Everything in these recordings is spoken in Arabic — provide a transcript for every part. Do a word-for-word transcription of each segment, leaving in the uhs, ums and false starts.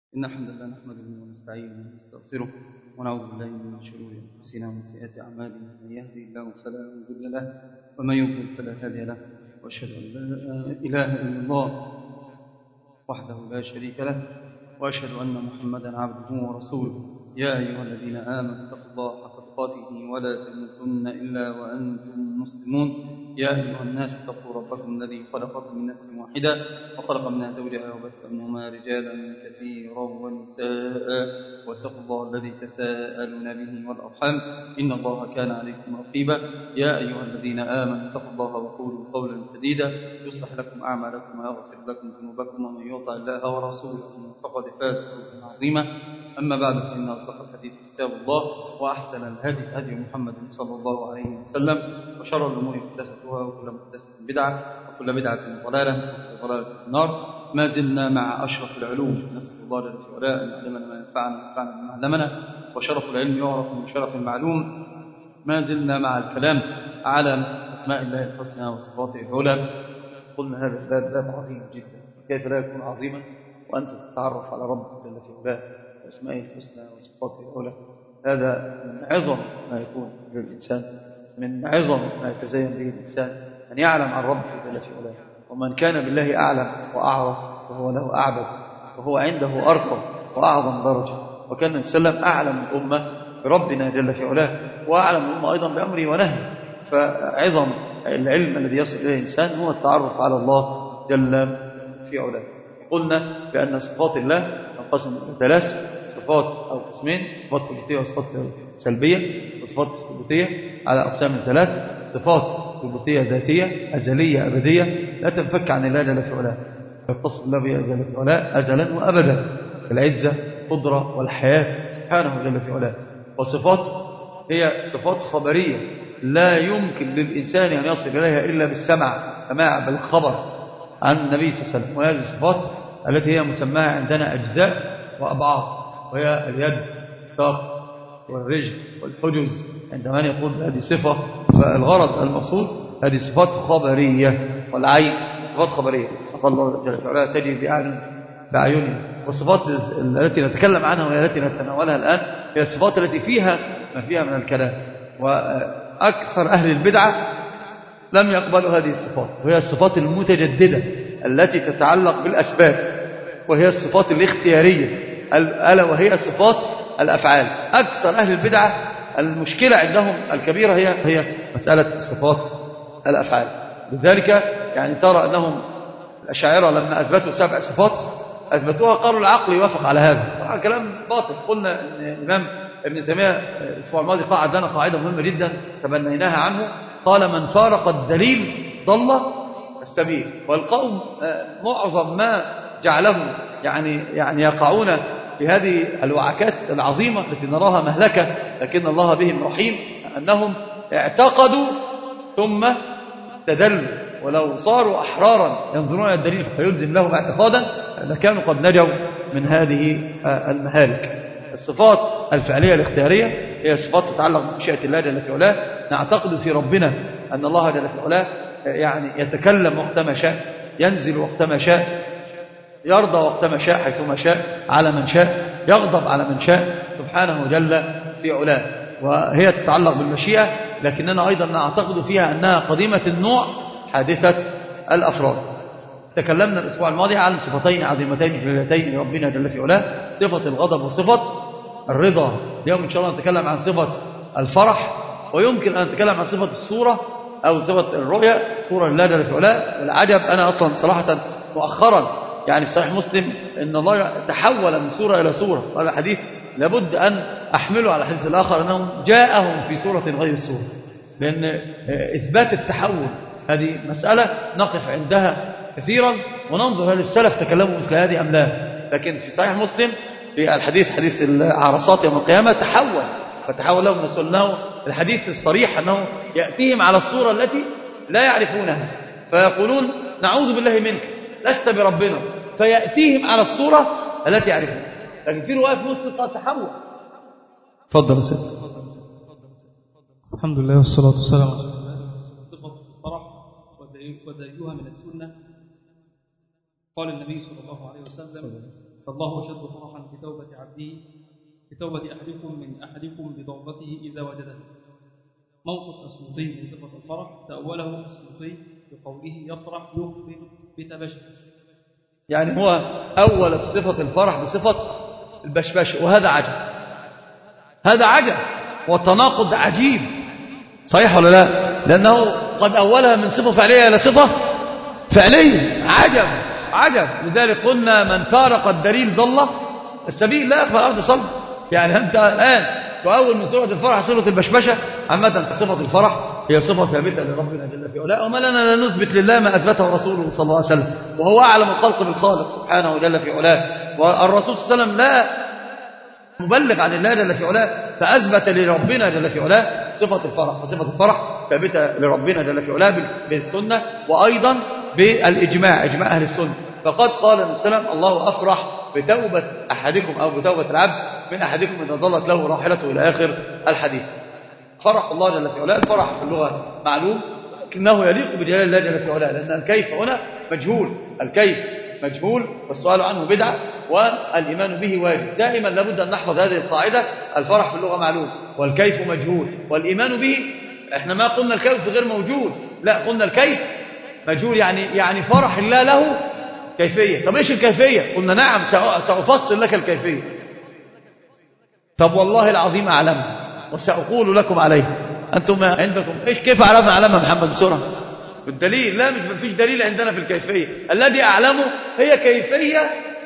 إن الحمد لله نحمده ونستعينه ونستغفره ونعوذ بالله من شرور أنفسنا ومن سيئات أعمالنا. من يهدي الله فلا مضل له ومن يضلل فلا هادي له، وأشهد أن لا إله إلا الله وحده لا شريك له، وأشهد أن محمدا عبده ورسوله. يا أيها الذين آمنوا اتقوا الله حق تقاته ولا تموتن إلا وأنتم مسلمون. يا أيها الناس اتقوا ربكم الذي خلقكم من نفس واحدة وخلق منها زوجها وبث منهما رجالا كثيرا ونساء، واتقوا الله الذي تساءلون به والأرحام إن الله كان عليكم رقيبا. يا أيها الذين آمنوا اتقوا الله وقولوا قولا سديدا يصلح لكم أعمالكم ويغفر لكم ذنوبكم، ومن يطع الله ورسوله فقد فاز فوزا عظيما. أما بعد، فإن أصدق الحديث كتاب الله، وأحسن الهدي هدي محمد صلى الله عليه وسلم، وشر الأمور محدثاتها وكل محدثة بدعة وكل بدعة ضلالة وكل ضلالة في النار. ما زلنا مع أشرف العلوم، نسأل الله جل وعلا أن يعلمنا ما ينفعنا وينفعنا بما علمنا، وشرف العلم يعرف من شرف المعلوم. ما زلنا مع الكلام على أسماء الله الحسنى وصفاته العلى. قلنا هذا الباب باب عظيم جدا، كيف لا يكون عظيما وأنت تتعرف على ربك جل في علاه وأسمائه الحسنى وصفاته العلى. هذا من عظم ما يكون للإنسان، من عظم ما يتزين به الإنسان أن يعلم عن ربه جل في علاه. ومن كان بالله أعلم وأعرف فهو له أعبد، وهو عنده أرقى وأعظم درجة. وكان النبي صلى الله عليه وسلم أعلم الأمة بربنا جل في علاه، وأعلم الأمة أيضا بأمره ونهيه. فعظم العلم الذي يصل إليه الإنسان هو التعرف على الله جل في علاه. قلنا بأن صفات الله تنقسم إلى ثلاث صفات أو قسمين: صفات ثبوتية وصفات سلبية. وصفات ثبوتية على أقسام ثلاث: صفات ثبوتية ذاتية أزلية أبدية لا تنفك عن الله جل في علاه، يتصف الله بها جل في علاه أزلا وأبدا، العزة قدرة والحياة سبحانه جل في علاه. وصفات هي صفات خبرية لا يمكن للإنسان أن يصل إليها إلا بالسمع، السماع بالخبر عن النبي صلى الله عليه وسلم. وهذه الصفات التي هي مسماها عندنا أجزاء وأبعاد، وهي اليد الساق والرجل والحجز. عندما يقول هذه صفة فالغرض المقصود هذه صفات خبرية، والعين صفات خبرية الله جل وعلا تجري بأعيننا. والصفات التي نتكلم عنها وهي التي نتناولها الآن هي الصفات التي فيها ما فيها من الكلام. وأكثر أهل البدعة لم يقبلوا هذه الصفات، وهي الصفات المتجددة التي تتعلق بالأسباب، وهي الصفات الاختيارية ألا وهي صفات الأفعال. أكثر أهل البدعة المشكلة عندهم الكبيرة هي هي مسألة صفات الأفعال. لذلك يعني ترى أنهم الأشاعرة لما أثبتوا سبع صفات أثبتوها قالوا العقل يوافق على هذا. كلام باطل. قلنا أن الإمام ابن تيمية الأسبوع الماضي قاعد لنا قاعدة مهمة جدا تبنيناها عنه، قال: من فارق الدليل ضل السبيل. والقوم معظم ما جعلهم يعني يعني يقعون في هذه الوعكات العظيمة التي نراها مهلكة لكن الله بهم رحيم، أنهم اعتقدوا ثم استدلوا، ولو صاروا أحرارا ينظرون الدليل فيلزم لهم اعتقادا لكانوا قد نجوا من هذه المهالك. الصفات الفعلية الاختيارية هي صفات تتعلق بمشيئة الله جل في علاه. نعتقد في ربنا أن الله جل في علاه يعني يتكلم وقتما شاء، ينزل وقتما شاء، يرضى وقتما شاء حيثما شاء على من شاء، يغضب على من شاء سبحانه جل في علاه. وهي تتعلق بالمشيئة، لكننا أيضا نعتقد فيها أنها قديمة النوع حادثة الأفراد. تكلمنا الأسبوع الماضي عن صفتين عظيمتين جليلتين لربنا جل في علاه: صفة الغضب وصفة الرضا. اليوم إن شاء الله نتكلم عن صفة الفرح، ويمكن أن نتكلم عن صفة الصورة أو صفة الرؤية، صورة لله جل في علاه. والعجب أنا أصلا صراحة مؤخرا يعني في صحيح مسلم إن الله تحول من صورة إلى صورة. هذا حديث لابد أن أحمله على الحديث الآخر أنهم جاءهم في صورة غير الصورة، لأن إثبات التحول هذه مسألة نقف عندها كثيرا وننظر هل السلف تكلموا مثل هذه أم لا. لكن في صحيح مسلم في الحديث حديث العرصات يوم القيامة تحول، فتحول لهم رسول الله الحديث الصريح أنه يأتيهم على الصورة التي لا يعرفونها فيقولون: نعوذ بالله منك لست بربنا، فيأتيهم على الصورة التي يعرفونها. لكن في رواية في مسلم قال تحول. تفضل يا سيدي. الحمد لله والصلاة والسلام على رسول الله. صفة الفرح ودليلها من السنة. قال النبي صلى الله عليه وسلم: فالله أشد فرحا بتوبة عبده بتوبة أحدكم من أحدكم بتوبته إذا وجدها. موقف السيوطي من صفة الفرح تأوله السيوطي بقوله يفرح يقبل بتبشش، يعني هو أول صفة الفرح بصفة البشبش، وهذا عجب، هذا عجب والتناقض عجيب، صحيح ولا لا؟ لأنه قد أولها من صفة فعلية إلى صفة فعلية، عجب عجب. لذلك قلنا من فارق الدليل ضل السبيل، لا يقبل أرض صلب. يعني أنت الآن تؤول من صفة الفرح صفة البشبشة، عامة صفة الفرح هي صفة ثابتة لربنا جل في علاه، وما لنا لا نثبت لله ما أثبته رسوله صلى الله عليه وسلم، وهو أعلم الخلق بالخالق سبحانه جل في علاه. والرسول صلى الله عليه وسلم لا مبلغ عن الله جل في علاه، فأثبت لربنا جل في علاه صفة الفرح، وصفة الفرح ثابتة لربنا جل في علاه بالسنة، وأيضا بالإجماع، إجماع أهل السنة. فقد قال النبي صلى الله عليه وسلم الله أفرح بتوبة أحدكم أو بتوبة العبد من أحدكم إذا ضلت له راحلته إلى آخر الحديث. فرح الله جل في علاه، الفرح في اللغة معلوم، لكنه يليق بجلال الله جل في علاه، لأن الكيف هنا مجهول، الكيف مجهول والسؤال عنه بدعة والإيمان به واجب. دائما لابد أن نحفظ هذه القاعدة، الفرح في اللغة معلوم والكيف مجهول والإيمان به، احنا ما قلنا الكيف غير موجود، لا قلنا الكيف مجهول، يعني يعني فرح الله له كيفية. طب ايش الكيفية؟ قلنا نعم سأفصل لك الكيفية. طب والله العظيم أعلمها وسأقول لكم عليها. أنتم عندكم إيش كيف أعلمها؟ أعلمها محمد بسرعة بالدليل. لا مش مفيش دليل عندنا في الكيفية، الذي أعلمه هي كيفية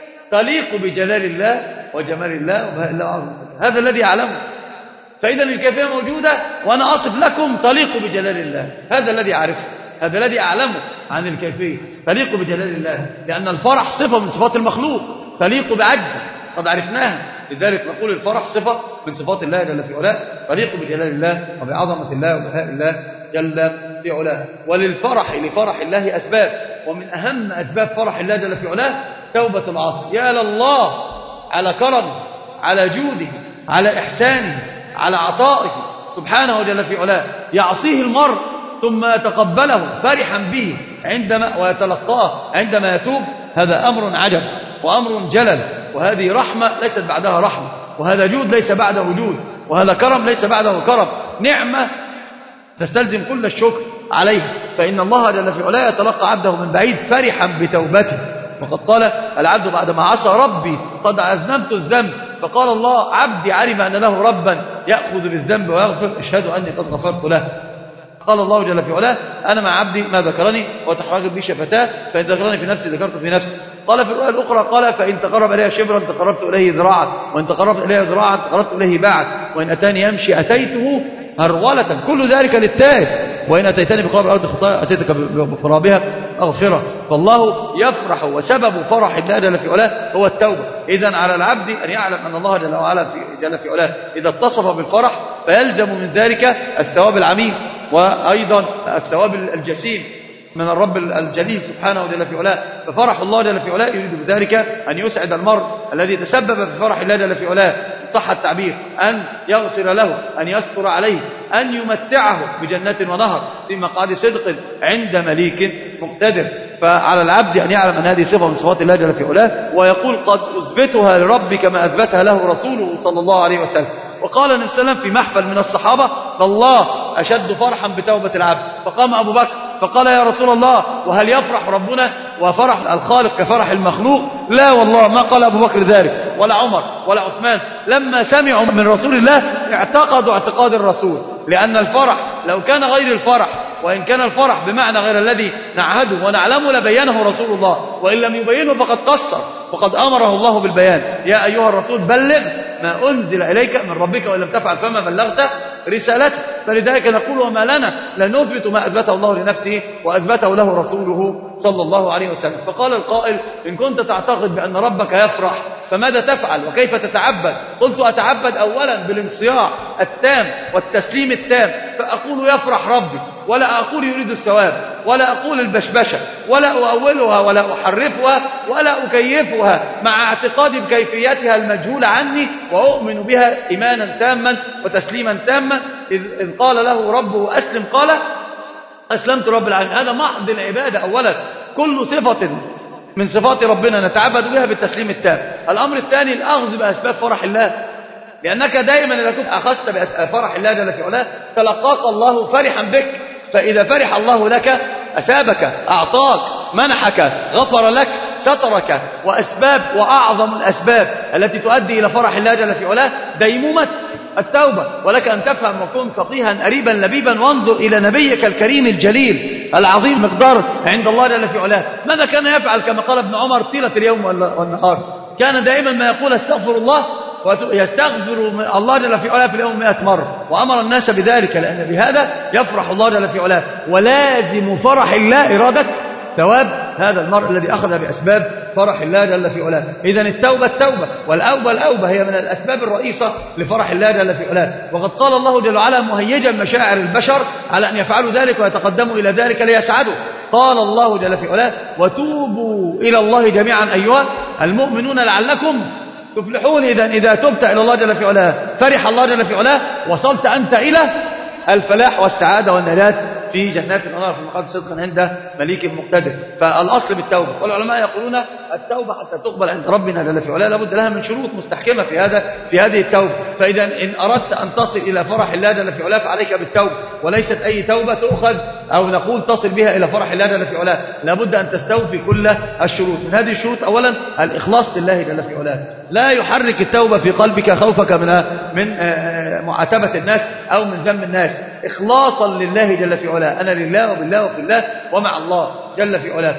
تليق بجلال الله وجمال الله وبهاء الله وعظمة الله، هذا الذي أعلمه. فإذا الكيفية موجودة وأنا أصف لكم تليق بجلال الله، هذا الذي أعرفه، هذا الذي أعلمه عن الكيفية تليق بجلال الله، لأن الفرح صفة من صفات المخلوق تليق بعجزه قد عرفناها. لذلك نقول الفرح صفة من صفات الله جل في علاه تليق بجلال الله وبعظمة الله وبهاء الله جل في علاه. وللفرح لفرح الله أسباب، ومن أهم أسباب فرح الله جل في علاه توبة العاصي. يا لله على كرمه، على جوده، على إحسانه، على عطائه سبحانه جل في علاه. يعصيه المرء ثم يتقبله فرحا به عندما ويتلقاه عندما يتوب، هذا أمر عجب وأمر جلل، وهذه رحمة ليست بعدها رحمة، وهذا جود ليس بعده وجود، وهذا كرم ليس بعده كرم، نعمة تستلزم كل الشكر عليه. فإن الله جل في علاه يتلقى عبده من بعيد فرحا بتوبته، وقد قال العبد بعدما عصى ربي قد أذنبت الذنب، فقال الله عبدي علم أن له ربا يأخذ بالذنب ويغفر، اشهد أني قد غفرت له. قال الله جل في علاه أنا مع عبدي ما ذكرني وتحركت بي شفتاه، فإن ذكرني في نفسي ذكرت في نفسي. قال في الرواية الأخرى قال فإن تقرب إليه شبرا تقربت إليه ذراعا، وإن تقربت إليه ذراعا تقربت إليه باعا، وإن أتاني يمشي أتيته هرولة، كل ذلك للتائب، وإن أتيتني بقراب الأرض خطايا أتيتك بقرابها أغفرة. فالله يفرح، وسبب فرح الله جل في علاه هو التوبة. إذن على العبد أن يعلم أن الله جل وعلا جل في علاه إذا اتصف بالفرح فيلزم من ذلك الثواب العميم، وأيضا الثواب الجسيم من الرب الجليل سبحانه جل في علاه. ففرح الله جل في علاه يريد بذلك أن يسعد المرء الذي تسبب في فرح الله جل في علاه، صح التعبير، أن يغفر له، أن يستر عليه، أن يمتعه بجنة ونهر في مقعد صدق عند مليك مقتدر. فعلى العبد أن يعلم أن هذه صفة من صفات الله جل في علاه، ويقول قد أثبتها لربي كما أثبتها له رسوله صلى الله عليه وسلم. وقال النبي صلى الله عليه وسلم في محفل من الصحابة الله أشد فرحا بتوبة العبد، فقام أبو بكر فقال يا رسول الله وهل يفرح ربنا وفرح الخالق كفرح المخلوق؟ لا والله، ما قال أبو بكر ذلك ولا عمر ولا عثمان. لما سمعوا من رسول الله اعتقدوا اعتقاد الرسول، لأن الفرح لو كان غير الفرح، وإن كان الفرح بمعنى غير الذي نعهده ونعلمه لبينه رسول الله، وإن لم يبينه فقد قصر، وقد أمره الله بالبيان. يا أيها الرسول بلغ ما أنزل إليك من ربك وإن لم تفعل فما بلغت رسالته. فلذلك نقول وما لنا لنثبت ما أثبته الله لنفسه وأثبته له رسوله صلى الله عليه وسلم. فقال القائل إن كنت تعتقد بأن ربك يفرح فماذا تفعل وكيف تتعبد؟ قلت أتعبد أولا بالانصياع التام والتسليم التام، فأقول يفرح ربي، ولا أقول يريد الثواب، ولا أقول البشبشة، ولا أؤولها ولا أحرفها ولا أكيفها مع اعتقادي بكيفيتها المجهولة عني، وأؤمن بها إيمانا تاما وتسليما تاما. إذ قال له ربه أسلم قال أسلمت رب العالمين. هذا محض العبادة أولا. كل صفة من صفات ربنا نتعبد بها بالتسليم التام. الأمر الثاني الأخذ بأسباب فرح الله، لأنك دائما إذا كنت أخذت بأسباب فرح الله جل في علاه تلقاك الله فرحا بك، فإذا فرح الله لك أسابك، أعطاك، منحك، غفر لك، سترك. وأسباب وأعظم الأسباب التي تؤدي إلى فرح الله جل في علاه ديمومة التوبة. ولك أن تفهم وكن فقيها أريبا لبيبا وانظر إلى نبيك الكريم الجليل العظيم مقدار عند الله جل في علاه، ماذا كان يفعل؟ كما قال ابن عمر طيلة اليوم والنهار كان دائما ما يقول استغفر الله، ويستغفر الله جل في علاه في اليوم مئة مرة، وأمر الناس بذلك لأن بهذا يفرح الله جل في علاه. ولازم فرح الله إرادة ثواب هذا المرء الذي أخذ بأسباب فرح الله جل في علاه. إذن التوبة التوبة والأوبة الأوبة هي من الأسباب الرئيسة لفرح الله جل في علاه. وقد قال الله جل وعلا مهيجا مشاعر البشر على أن يفعلوا ذلك ويتقدموا إلى ذلك ليسعدوا. قال الله جل في علاه وتوبوا إلى الله جميعا أيها المؤمنون لعلكم تفلحون. إذن إذا تبت إلى الله جل في علاه فرح الله جل في علاه، وصلت أنت إلى الفلاح والسعادة والنجاة في جنات الأنهار في مقعد صدق عند مليك مقتدر. فالأصل بالتوبة، والعلماء يقولون التوبة حتى تقبل عند ربنا جل في علاه لابد لها من شروط مستحكمة في هذا في هذه التوبة. فإذا إن أردت أن تصل إلى فرح الله جل في علاه فعليك بالتوبة، وليست أي توبة تؤخذ أو نقول تصل بها إلى فرح الله جل في علاه، لابد أن تستوفي كل الشروط. من هذه الشروط أولا الإخلاص لله جل في علاه، لا يحرك التوبة في قلبك خوفك من من معاتبة الناس أو من ذم الناس، إخلاصا لله جل في علاه، أنا لله وبالله وفي الله ومع الله جل في علاه،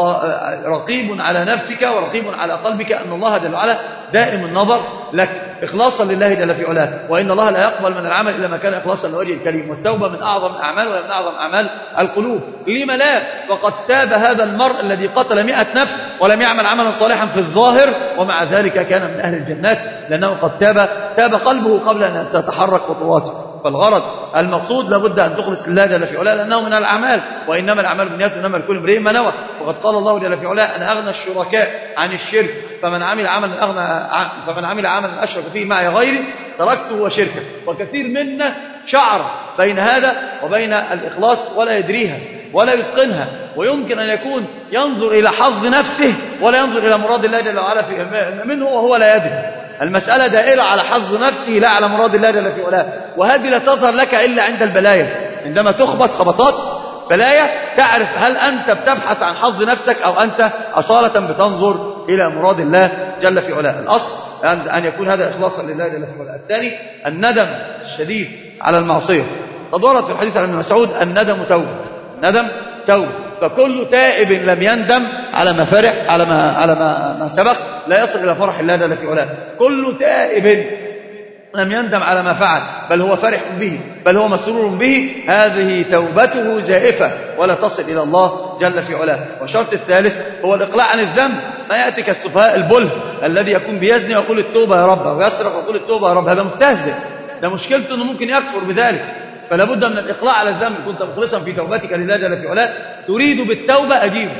رقيب على نفسك ورقيب على قلبك أن الله جل وعلا دائم النظر لك، إخلاصا لله جل في علاه. وإن الله لا يقبل من العمل إلا ما كان إخلاصا لوجه الكريم، والتوبة من أعظم الأعمال ومن أعظم أعمال القلوب. لما لا؟ وقد تاب هذا المرء الذي قتل مئة نفس ولم يعمل عملا صالحا في الظاهر ومع ذلك كان من أهل الجنات، لأنه قد تاب تاب قلبه قبل أن تتحرك خطواته. فالغرض المقصود لابد أن تخلص لله جل في علاه لأنه من الأعمال، وإنما الأعمال بالنيات وإنما لكل امرئ ما نوى. وقد قال الله جل في علاه أنا أغنى الشركاء عن الشرك، فمن عمل عملا أغنى فمن عمل عملا أشرك فيه معي غيري تركته وشركه. وكثير منا شعر بين هذا وبين الإخلاص ولا يدريها ولا يتقنها، ويمكن أن يكون ينظر إلى حظ نفسه ولا ينظر إلى مراد الله جل وعلا منه وهو لا يدري. المسألة دائرة على حظ نفسه لا على مراد الله جل في علاه، وهذه لا تظهر لك إلا عند البلايا. عندما تخبط خبطات بلايا تعرف هل أنت بتبحث عن حظ نفسك أو أنت أصالة بتنظر إلى مراد الله جل في علاه. الأصل أن يكون هذا إخلاصا لله جل في علاه. الثاني الندم الشديد على المعصية. قد ورد في الحديث عن ابن مسعود الندم توبة، الندم توبة، فكل تائب لم يندم على ما فرح على ما على ما, ما سبق لا يصل إلى فرح الله جل في علاه. كل تائب لم يندم على ما فعل بل هو فرح به بل هو مسرور به، هذه توبته زائفة ولا تصل إلى الله جل في علاه. والشرط الثالث هو الإقلاع عن الذنب. ما يأتي كالسفهاء البله الذي يكون بيزني ويقول التوبة يا رب، ويسرق ويقول التوبة يا رب، هذا مستهزئ، ده مشكلته أنه ممكن يكفر بذلك. فلا بد من الإقلاع على الذنب. كنت مخلصا في توبتك لله جل في علاه تريد بالتوبة أجيب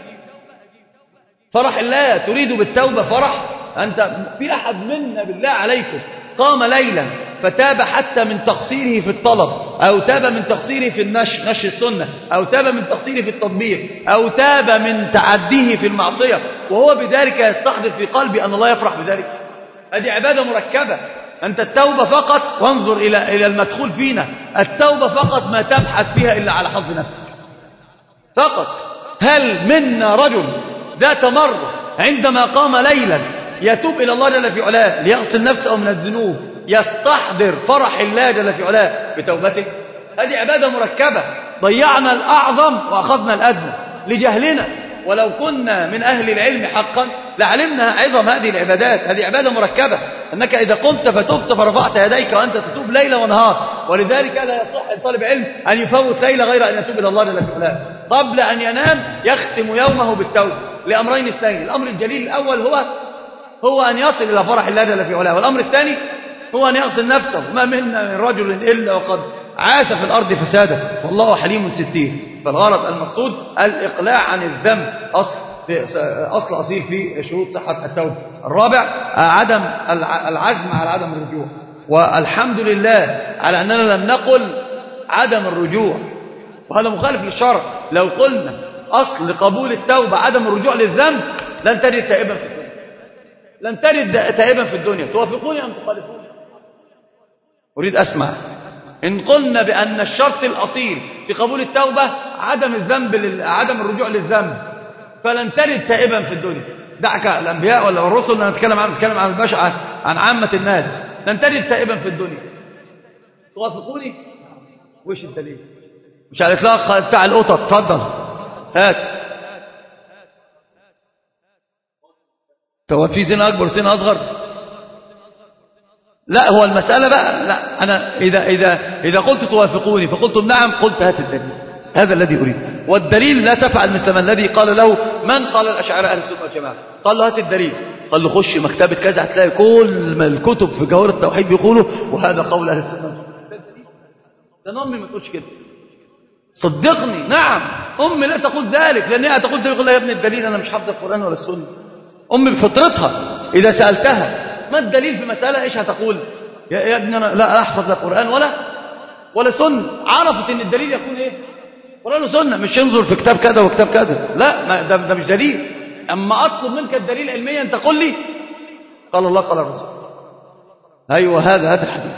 فرح الله، تريد بالتوبة فرح. أنت في أحد منا بالله عليكم قام ليلا فتاب حتى من تقصيره في الطلب، أو تاب من تقصيره في النشر نشر السنة، أو تاب من تقصيره في التطبيق، أو تاب من تعديه في المعصية وهو بذلك يستحضر في قلبي أن الله يفرح بذلك؟ هذه عبادة مركبة. أنت التوبة فقط، وانظر إلى إلى المدخول فينا، التوبة فقط ما تبحث فيها إلا على حظ نفسك فقط. هل منا رجل ذات مرة عندما قام ليلا يتوب إلى الله جل في علاه ليغسل نفسه من الذنوب يستحضر فرح الله جل في علاه بتوبته؟ هذه عبادة مركبة. ضيعنا الأعظم وأخذنا الأدنى لجهلنا، ولو كنا من أهل العلم حقا لعلمنا عظم هذه العبادات. هذه عبادة مركبة، أنك إذا قمت فتبت فرفعت يديك وأنت تتوب ليلا ونهار. ولذلك لا يصح لطالب علم أن يفوت ليلة غير أن يتوب إلى الله جل في علاه. قبل أن ينام يختم يومه بالتوبة لأمرين اثنين. الأمر الجليل الأول هو هو أن يصل إلى فرح الله جل في علاه، والأمر الثاني هو أن يغسل نفسه. ما منا من رجل إلا وقد عاش في الأرض فسادا والله حليم ستير. فالغرض المقصود الإقلاع عن الذنب، أصل أصل أصيل في شروط صحة التوبة. الرابع عدم العزم على عدم الرجوع. والحمد لله على أننا لم نقل عدم الرجوع، وهذا مخالف للشرع. لو قلنا أصل قبول التوبة عدم الرجوع للذنب لن تجد تائبا في الدنيا، لن تجد تائبا في الدنيا. توافقوني أم تخالفوني؟ أريد أسمع. إن قلنا بأن الشرط الأصيل في قبول التوبة عدم الذنب لل... عدم الرجوع للذنب، فلن تجد تائبا في الدنيا. دعك الأنبياء ولا الرسل، أنا نتكلم عن نتكلم عن البشر، عن عامة الناس. لن تجد تائبا في الدنيا. توافقوني؟ وش الدليل؟ مش على الإطلاق بتاع القطط. اتفضل هات. هو في سنة أكبر سنة أصغر؟ لا، هو المسألة بقى لا، أنا إذا إذا إذا قلت توافقوني فقلتم نعم، قلت هات الدليل. هذا الذي أريد. والدليل لا تفعل مثل ما الذي قال له من قال الأشاعرة أهل السنة والجماعة، قال له هات الدليل، قال له خش مكتبة كذا هتلاقي كل الكتب في جوهر التوحيد بيقولوا وهذا قول أهل السنة والجماعة. ده أمي ما تقولش كده، صدقني. نعم أمي لا تقول ذلك، لأنها تقول ذلك يقول لها يا ابن الدليل، أنا مش حافظ القرآن ولا السنة. أمي بفطرتها إذا سألتها ما الدليل في مسألة إيش هتقول؟ يا, يا ابني أنا لا أحفظ لا قرآن ولا ولا سنة. عرفت إن الدليل يكون إيه؟ قرآن وسنة، مش ينظر في كتاب كذا وكتاب كذا. لا، ما ده, ده مش دليل. أما أطلب منك الدليل علميا أنت تقول لي قال الله قال الرسول. أيوة هذا هذا الحديث.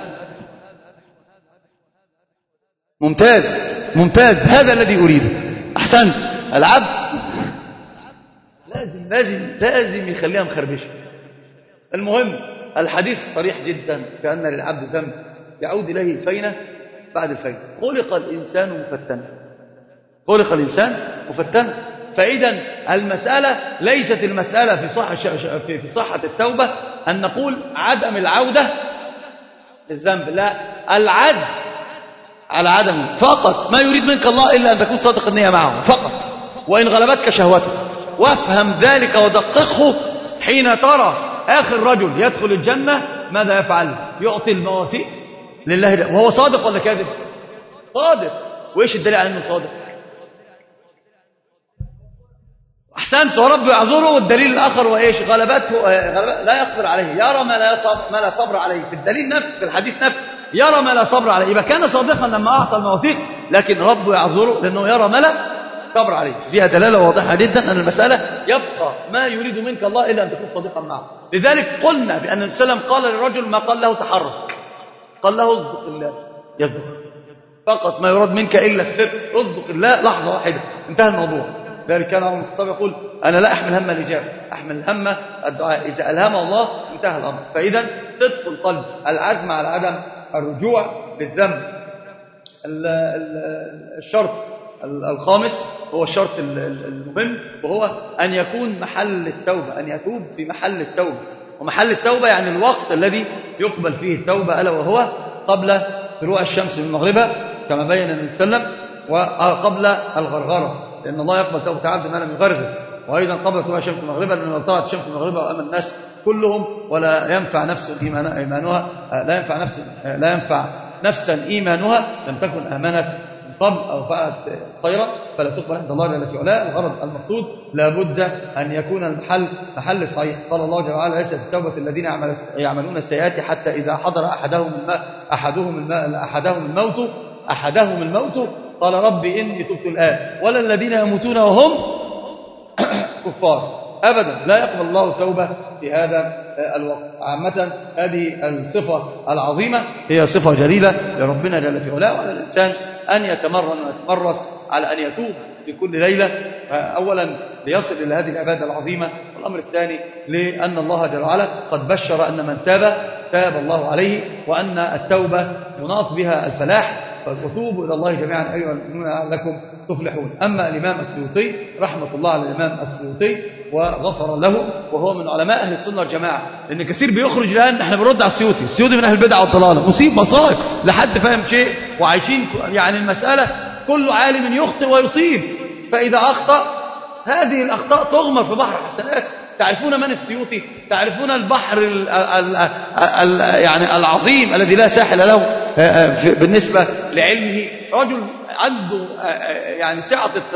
ممتاز ممتاز، هذا الذي أريده. أحسنت. العبد لازم لازم لازم يخليها مخربشة. المهم الحديث صريح جدا في أن للعبد ذنب يعود إليه الفينة بعد الفينة. خلق الإنسان مفتنا، خلق الإنسان مفتنا. فإذا المسألة ليست المسألة في صحة في صحة التوبة أن نقول عدم العودة للذنب، لا، العجز على عدمه فقط. ما يريد منك الله إلا أن تكون صادق النية معه فقط، وإن غلبتك شهوته. وافهم ذلك ودققه حين ترى آخر رجل يدخل الجنة ماذا يفعل؟ يعطي المواثيق لله، وهو صادق ولا كاذب؟ صادق. وإيش الدليل على أنه صادق؟ أحسنت. ورب يعذره. والدليل الآخر وإيش؟ غلبته غلبت لا يصبر عليه، يرى ما لا يصبر ما لا صبر عليه. في الدليل نفس، في الحديث نفس، يرى ما لا صبر عليه. يبقى كان صادقا لما أعطى المواثيق، لكن رب يعذره لأنه يرى ما لا صبر عليه. فيها دلالة واضحة جدا أن المسألة يبقى ما يريد منك الله إلا أن تكون صادقا معه. لذلك قلنا بأن النبي صلى الله عليه وسلم قال للرجل ما قال له تحرك، قال له اصدق الله يصدق. فقط ما يراد منك إلا الصدق، اصدق الله لحظة واحدة، انتهى الموضوع. ذلك كان عمر الخطاب يقول أنا لا أحمل هم الإجابة، أحمل هم الدعاء. إذا ألهم الله انتهى الأمر. فإذا صدق القلب، العزم على عدم الرجوع للذنب. الشرط الخامس هو الشرط المهم، وهو أن يكون محل التوبة، أن يتوب في محل التوبة. ومحل التوبة يعني الوقت الذي يقبل فيه التوبة، ألا وهو قبل طلوع الشمس من مغربها كما بين النبي صلى الله عليه وسلم، وقبل الغرغرة، لأن الله يقبل توبة عبد ما لم يغرغر. وأيضا قبل طلوع الشمس من مغربها، لأن لو طلعت الشمس من مغربها وأمن الناس كلهم ولا ينفع نفس إيمانها لا ينفع نفس لا ينفع نفسا إيمانها لم تكن آمنت قبل أو فعلت خيرا فلا تقبل عند الله جل في علاه. الغرض المقصود لابد أن يكون المحل محل صحيح. قال الله جل وعلا ليست التوبة الذين يعملون السيئات حتى إذا حضر أحدهم الماء أحدهم الماء أحدهم الموت أحدهم الموت قال ربي إني تبت الآن، ولا الذين يموتون وهم كفار. أبدا لا يقبل الله التوبة في هذا الوقت. عامة هذه الصفة العظيمة هي صفة جليلة لربنا جل في علاه، وعلى الإنسان أن يتمرن ويتمرس على أن يتوب في كل ليلة، أولا ليصل إلى هذه العبادة العظيمة، والأمر الثاني لأن الله جل وعلا قد بشر أن من تاب تاب الله عليه، وأن التوبة يناط بها الفلاح. وتوبوا إلى الله جميعا أيها المؤمنون لعلكم تفلحون. أما الإمام السيوطي رحمة الله على الإمام السيوطي وغفر له، وهو من علماء أهل السنة والجماعة، لأن كثير بيخرج الآن احنا بنرد على السيوطي، السيوطي من أهل البدع والضلالة، مصيب مصائب لحد فاهم شيء وعايشين يعني المسألة كل عالم يخطئ ويصيب، فإذا أخطأ هذه الأخطاء تغمر في بحر الحسنات. تعرفون من السيوطي؟ تعرفون البحر ال ال ال يعني العظيم الذي لا ساحل له بالنسبة لعلمه، رجل عنده يعني سعة